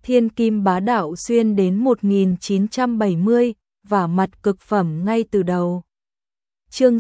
thiên kim bá đạo xuyên đến 1970, và mặt cực phẩm ngay từ đầu. Chương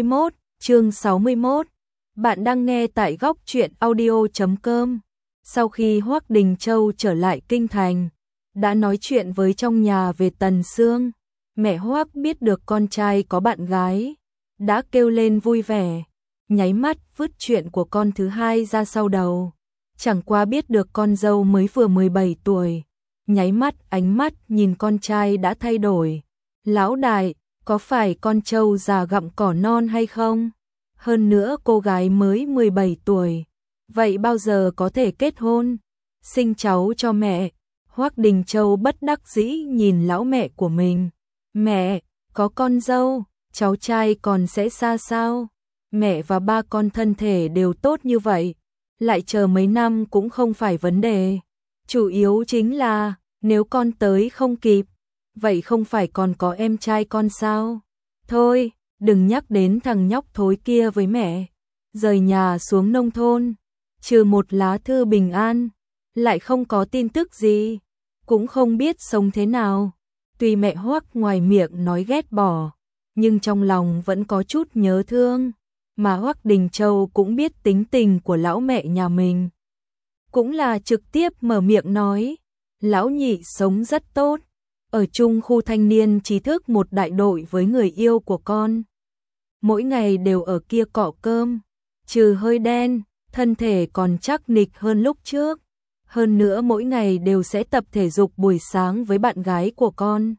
61. Bạn đang nghe tại góc truyện audio.com. Sau khi Hoắc Đình Châu trở lại kinh thành, đã nói chuyện với trong nhà về Tần Sương. Mẹ Hoắc biết được con trai có bạn gái, đã kêu lên vui vẻ, nháy mắt vứt chuyện của con thứ hai ra sau đầu. Chẳng qua biết được con dâu mới vừa 17 tuổi, nháy mắt ánh mắt nhìn con trai đã thay đổi. Lão đại, có phải con trâu già gặm cỏ non hay không? Hơn nữa cô gái mới 17 tuổi, vậy bao giờ có thể kết hôn, sinh cháu cho mẹ? Hoắc Đình Châu bất đắc dĩ nhìn lão mẹ của mình. Mẹ, có con dâu, cháu trai còn sẽ xa sao? Mẹ và ba con thân thể đều tốt như vậy, lại chờ mấy năm cũng không phải vấn đề. Chủ yếu chính là, nếu con tới không kịp, vậy không phải còn có em trai con sao? Thôi, đừng nhắc đến thằng nhóc thối kia với mẹ. Rời nhà xuống nông thôn, trừ một lá thư bình an, lại không có tin tức gì, cũng không biết sống thế nào. Tuy mẹ Hoắc ngoài miệng nói ghét bỏ, nhưng trong lòng vẫn có chút nhớ thương. Mà Hoắc Đình Châu cũng biết tính tình của lão mẹ nhà mình, cũng là trực tiếp mở miệng nói, lão nhị sống rất tốt, ở chung khu thanh niên trí thức một đại đội với người yêu của con. Mỗi ngày đều ở kia cọ cơm, trừ hơi đen, thân thể còn chắc nịch hơn lúc trước. Hơn nữa mỗi ngày đều sẽ tập thể dục buổi sáng với bạn gái của con.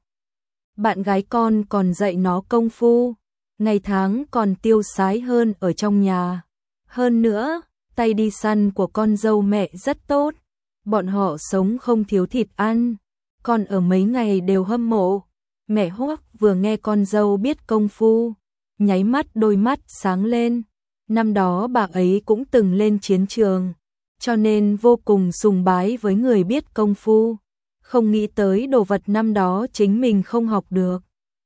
Bạn gái con còn dạy nó công phu, ngày tháng còn tiêu sái hơn ở trong nhà. Hơn nữa, tay đi săn của con dâu mẹ rất tốt, bọn họ sống không thiếu thịt ăn, còn ở mấy ngày đều hâm mộ. Mẹ Hoắc vừa nghe con dâu biết công phu, nháy mắt đôi mắt sáng lên. Năm đó bà ấy cũng từng lên chiến trường, cho nên vô cùng sùng bái với người biết công phu, không nghĩ tới đồ vật năm đó chính mình không học được.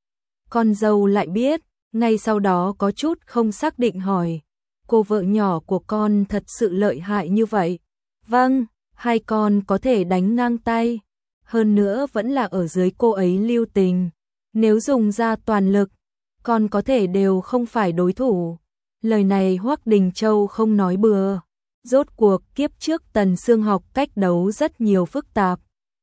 Con dâu lại biết, ngay sau đó có chút không xác định hỏi, cô vợ nhỏ của con thật sự lợi hại như vậy? Vâng, hai con có thể đánh ngang tay, hơn nữa vẫn là ở dưới cô ấy lưu tình. Nếu dùng ra toàn lực, con có thể đều không phải đối thủ. Lời này Hoắc Đình Châu không nói bừa. Rốt cuộc kiếp trước Tần Sương học cách đấu rất nhiều phức tạp.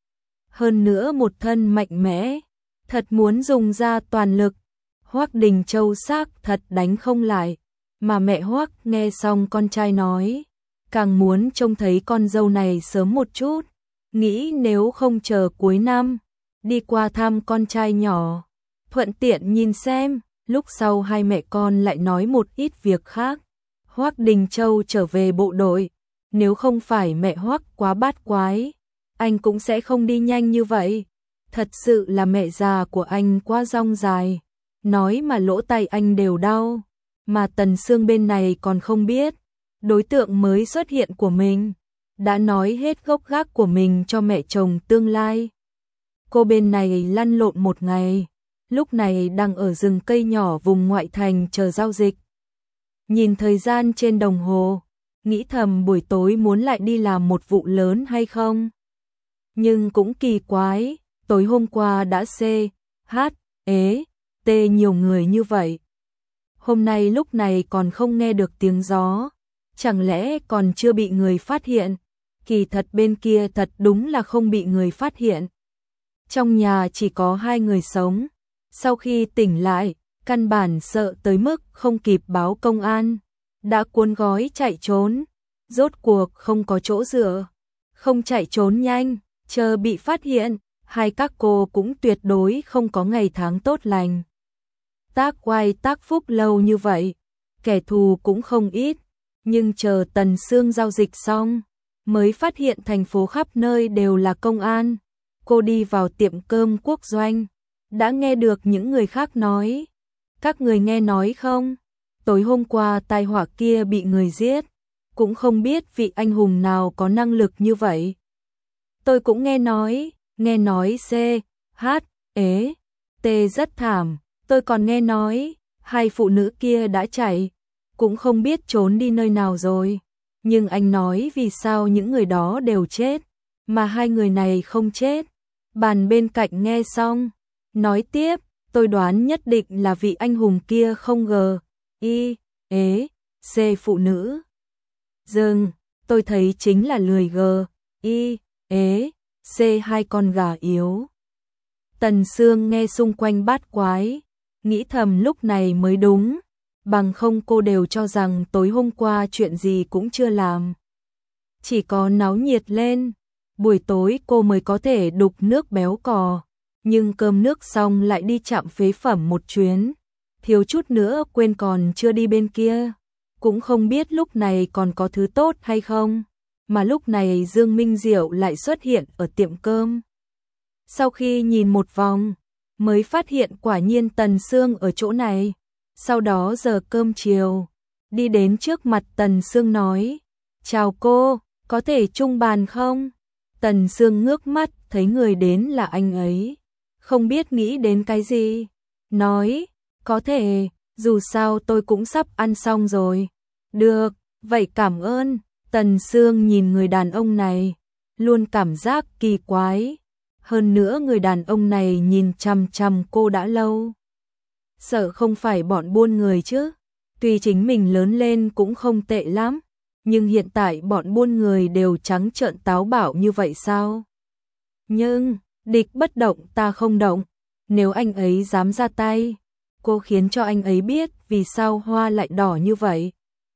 Hơn nữa một thân mạnh mẽ, thật muốn dùng ra toàn lực, Hoắc Đình Châu xác thật đánh không lại. Mà mẹ Hoắc nghe xong con trai nói, càng muốn trông thấy con dâu này sớm một chút, nghĩ nếu không chờ cuối năm, đi qua thăm con trai nhỏ, thuận tiện nhìn xem. Lúc sau hai mẹ con lại nói một ít việc khác. Hoắc Đình Châu trở về bộ đội, nếu không phải mẹ Hoắc quá bát quái, anh cũng sẽ không đi nhanh như vậy. Thật sự là mẹ già của anh quá rong dài, nói mà lỗ tai anh đều đau. Mà Tần Sương bên này còn không biết, đối tượng mới xuất hiện của mình đã nói hết gốc gác của mình cho mẹ chồng tương lai. Cô bên này lăn lộn một ngày, lúc này đang ở rừng cây nhỏ vùng ngoại thành chờ giao dịch. Nhìn thời gian trên đồng hồ, nghĩ thầm buổi tối muốn lại đi làm một vụ lớn hay không. Nhưng cũng kỳ quái, tối hôm qua đã CHT nhiều người như vậy. Hôm nay lúc này còn không nghe được tiếng gió, chẳng lẽ còn chưa bị người phát hiện? Kỳ thật bên kia thật đúng là không bị người phát hiện. Trong nhà chỉ có hai người sống, sau khi tỉnh lại, căn bản sợ tới mức không kịp báo công an, đã cuốn gói chạy trốn, rốt cuộc không có chỗ dựa, không chạy trốn nhanh, chờ bị phát hiện, hai các cô cũng tuyệt đối không có ngày tháng tốt lành. Tác oai tác phúc lâu như vậy, kẻ thù cũng không ít, nhưng chờ Tần Sương giao dịch xong, mới phát hiện thành phố khắp nơi đều là công an. Cô đi vào tiệm cơm Quốc Doanh, đã nghe được những người khác nói. Các người nghe nói không? Tối hôm qua tai họa kia bị người giết, cũng không biết vị anh hùng nào có năng lực như vậy. Tôi cũng nghe nói CHT rất thảm, tôi còn nghe nói hai phụ nữ kia đã chạy, cũng không biết trốn đi nơi nào rồi. Nhưng anh nói vì sao những người đó đều chết, mà hai người này không chết. Bàn bên cạnh nghe xong, nói tiếp, tôi đoán nhất định là vị anh hùng kia không ngờ, C phụ nữ. Dừng, tôi thấy chính là lười C hai con gà yếu. Tần Sương nghe xung quanh bát quái, nghĩ thầm lúc này mới đúng, bằng không cô đều cho rằng tối hôm qua chuyện gì cũng chưa làm. Chỉ có náo nhiệt lên, buổi tối cô mới có thể đục nước béo cò, nhưng cơm nước xong lại đi trạm phế phẩm một chuyến, thiếu chút nữa quên còn chưa đi bên kia, cũng không biết lúc này còn có thứ tốt hay không, mà lúc này Dương Minh Diệu lại xuất hiện ở tiệm cơm. Sau khi nhìn một vòng, mới phát hiện quả nhiên Tần Sương ở chỗ này. Sau đó giờ cơm chiều, đi đến trước mặt Tần Sương nói, chào cô, có thể chung bàn không? Tần Sương ngước mắt thấy người đến là anh ấy, không biết nghĩ đến cái gì, nói, có thể, dù sao tôi cũng sắp ăn xong rồi. Được, vậy cảm ơn. Tần Sương nhìn người đàn ông này, luôn cảm giác kỳ quái. Hơn nữa người đàn ông này nhìn chằm chằm cô đã lâu. Sợ không phải bọn buôn người chứ. Tuy chính mình lớn lên cũng không tệ lắm, nhưng hiện tại bọn buôn người đều trắng trợn táo bạo như vậy sao? Nhưng, địch bất động ta không động. Nếu anh ấy dám ra tay, cô khiến cho anh ấy biết vì sao hoa lại đỏ như vậy.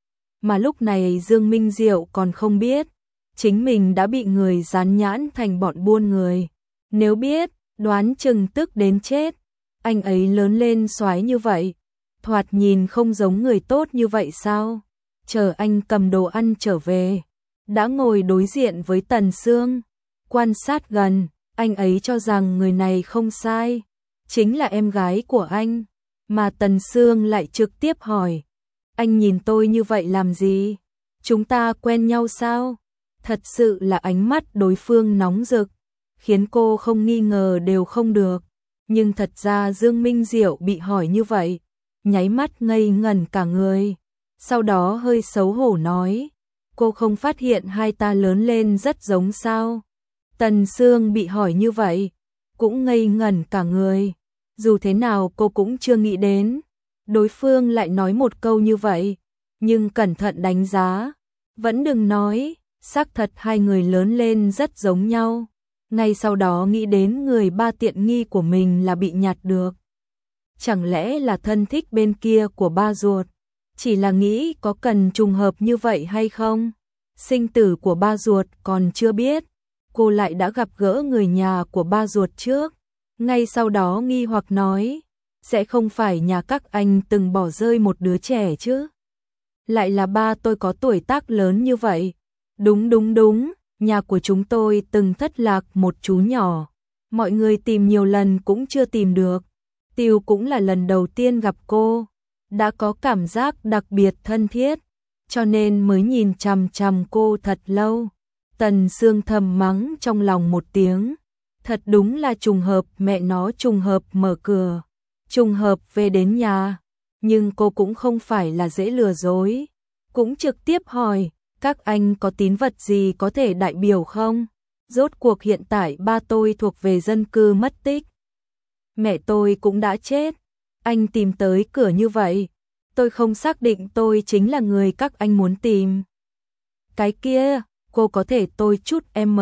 Mà lúc này Dương Minh Diệu còn không biết, chính mình đã bị người dán nhãn thành bọn buôn người. Nếu biết, đoán chừng tức đến chết. Anh ấy lớn lên soái như vậy, thoạt nhìn không giống người tốt như vậy sao? Chờ anh cầm đồ ăn trở về, đã ngồi đối diện với Tần Sương, quan sát gần, anh ấy cho rằng người này không sai, chính là em gái của anh, mà Tần Sương lại trực tiếp hỏi, anh nhìn tôi như vậy làm gì? Chúng ta quen nhau sao? Thật sự là ánh mắt đối phương nóng rực, khiến cô không nghi ngờ đều không được. Nhưng thật ra Dương Minh Diệu bị hỏi như vậy, nháy mắt ngây ngẩn cả người. Sau đó hơi xấu hổ nói, cô không phát hiện hai ta lớn lên rất giống sao? Tần Sương bị hỏi như vậy, cũng ngây ngẩn cả người. Dù thế nào cô cũng chưa nghĩ đến, đối phương lại nói một câu như vậy, nhưng cẩn thận đánh giá, vẫn đừng nói, xác thật hai người lớn lên rất giống nhau. Ngay sau đó nghĩ đến người ba tiện nghi của mình là bị nhặt được. Chẳng lẽ là thân thích bên kia của ba ruột? Chỉ là nghĩ có cần trùng hợp như vậy hay không? Sinh tử của ba ruột còn chưa biết, cô lại đã gặp gỡ người nhà của ba ruột trước. Ngay sau đó nghi hoặc nói, sẽ không phải nhà các anh từng bỏ rơi một đứa trẻ chứ? Lại là ba tôi có tuổi tác lớn như vậy. Đúng, nhà của chúng tôi từng thất lạc một chú nhỏ. Mọi người tìm nhiều lần cũng chưa tìm được. Tiêu cũng là lần đầu tiên gặp cô, đã có cảm giác đặc biệt thân thiết, cho nên mới nhìn chằm chằm cô thật lâu. Tần Sương thầm mắng trong lòng một tiếng, thật đúng là trùng hợp, mẹ nó trùng hợp mở cửa, trùng hợp về đến nhà, nhưng cô cũng không phải là dễ lừa dối, cũng trực tiếp hỏi, các anh có tín vật gì có thể đại biểu không? Rốt cuộc hiện tại ba tôi thuộc về dân cư mất tích. Mẹ tôi cũng đã chết, anh tìm tới cửa như vậy, tôi không xác định tôi chính là người các anh muốn tìm. Cái kia, cô có thể tôi chút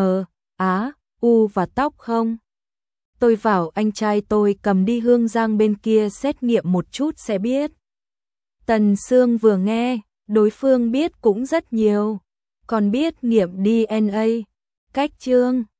U và tóc không? Tôi vào anh trai tôi cầm đi Hương Giang bên kia xét nghiệm một chút sẽ biết. Tần Sương vừa nghe, đối phương biết cũng rất nhiều, còn biết nghiệm DNA. Cách chương